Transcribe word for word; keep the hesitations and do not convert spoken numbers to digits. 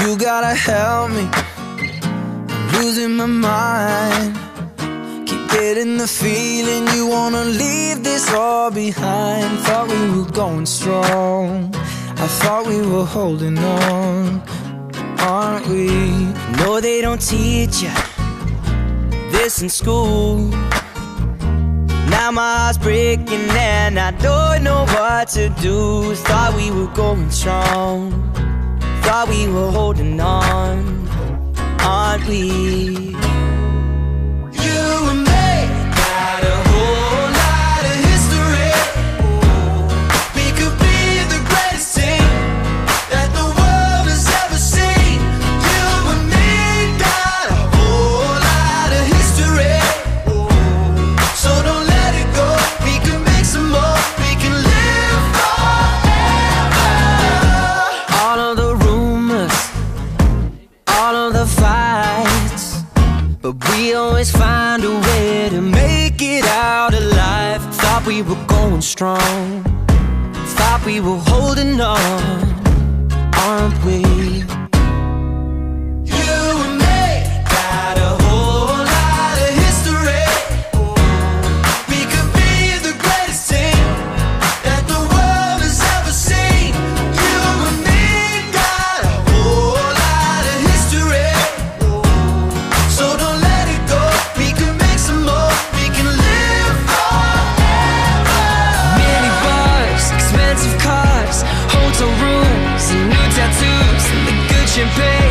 You gotta help me, I'm losing my mind. Keep getting the feeling you wanna leave this all behind. Thought we were going strong, I thought we were holding on, aren't we? No, they don't teach you this in school. Now my heart's breaking and I don't know what to do. Thought we were going strong, thought we were holding on, aren't we? You and me got a whole lot of history. We could be the greatest team that the world has ever seen. You and me got a whole lot of history, so don't let it go. We can make some more, we can live forever. All of the rumors, all of the fights, but we always find a way to make it out alive. Thought we were going strong, thought we were holding on, aren't we? You and me got a whole lot of history. We could be the greatest team that the world has ever seen. You and me got a whole lot of history, so don't let it go. We can make some more, we can live forever. Many bars, expensive cars, hotel rooms, and new tattoos, and the good champagne.